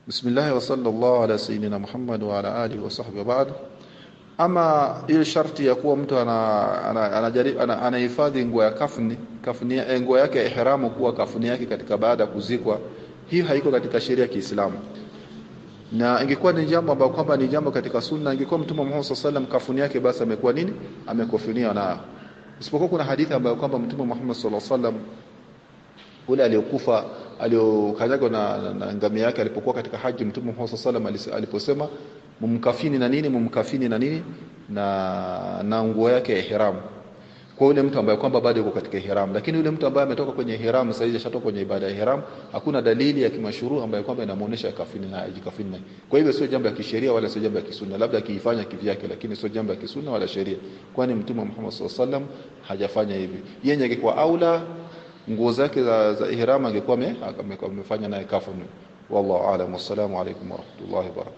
Bismillah wa sallallahu ala sayyidina Muhammad wa ala alihi wa sahbihi ba'd. Ama ile sharti ya kuwa mtu anahifadhi nguo ya kafni nguo yake ya ihramu kuwa kafni yake katika baada kuzikwa, hii haiko katika sheria ya Kiislamu. Na ingekuwa ni jambo ambalo kwamba ni jambo katika sunna, ingekuwa Mtume Muhammad sallallahu alaihi wasallam kafni yake basi amekuwa nini, amekofinia nayo. Isipokuwa kuna hadithi ambayo kwamba Mtume Muhammad sallallahu alaihi wasallam ule aliyokufa aliyokanyagwa na ngamia yake alipokuwa katika haji, Mtume Muhammad sallallahu alaihi wasallam aliposema mumkafini na nini na nguo yake ya ihram, kwa yule mtu ambaye kwamba bado yuko katika ihram. Lakini yule mtu ambaye ametoka kwenye ihram sasa hivi ashatoka kwenye ibada ya ihram, hakuna dalili ya kimashuru ambayo kwamba inamuonesha kafini na ajikafini. Kwa hivyo sio jambo la kisheria wala sio jambo la kisunna, labda akiifanya kivyake, lakini sio jambo la kisunna wala sheria, kwani Mtume Muhammad sallallahu alaihi wasallam hajafanya hivi. Yeye angekuwa aula nguo zake za ihram angekuwa amefanya naye kafani. Wallahu a'lam. Wassalamu alaykum wa rahmatullahi wa barakatuh.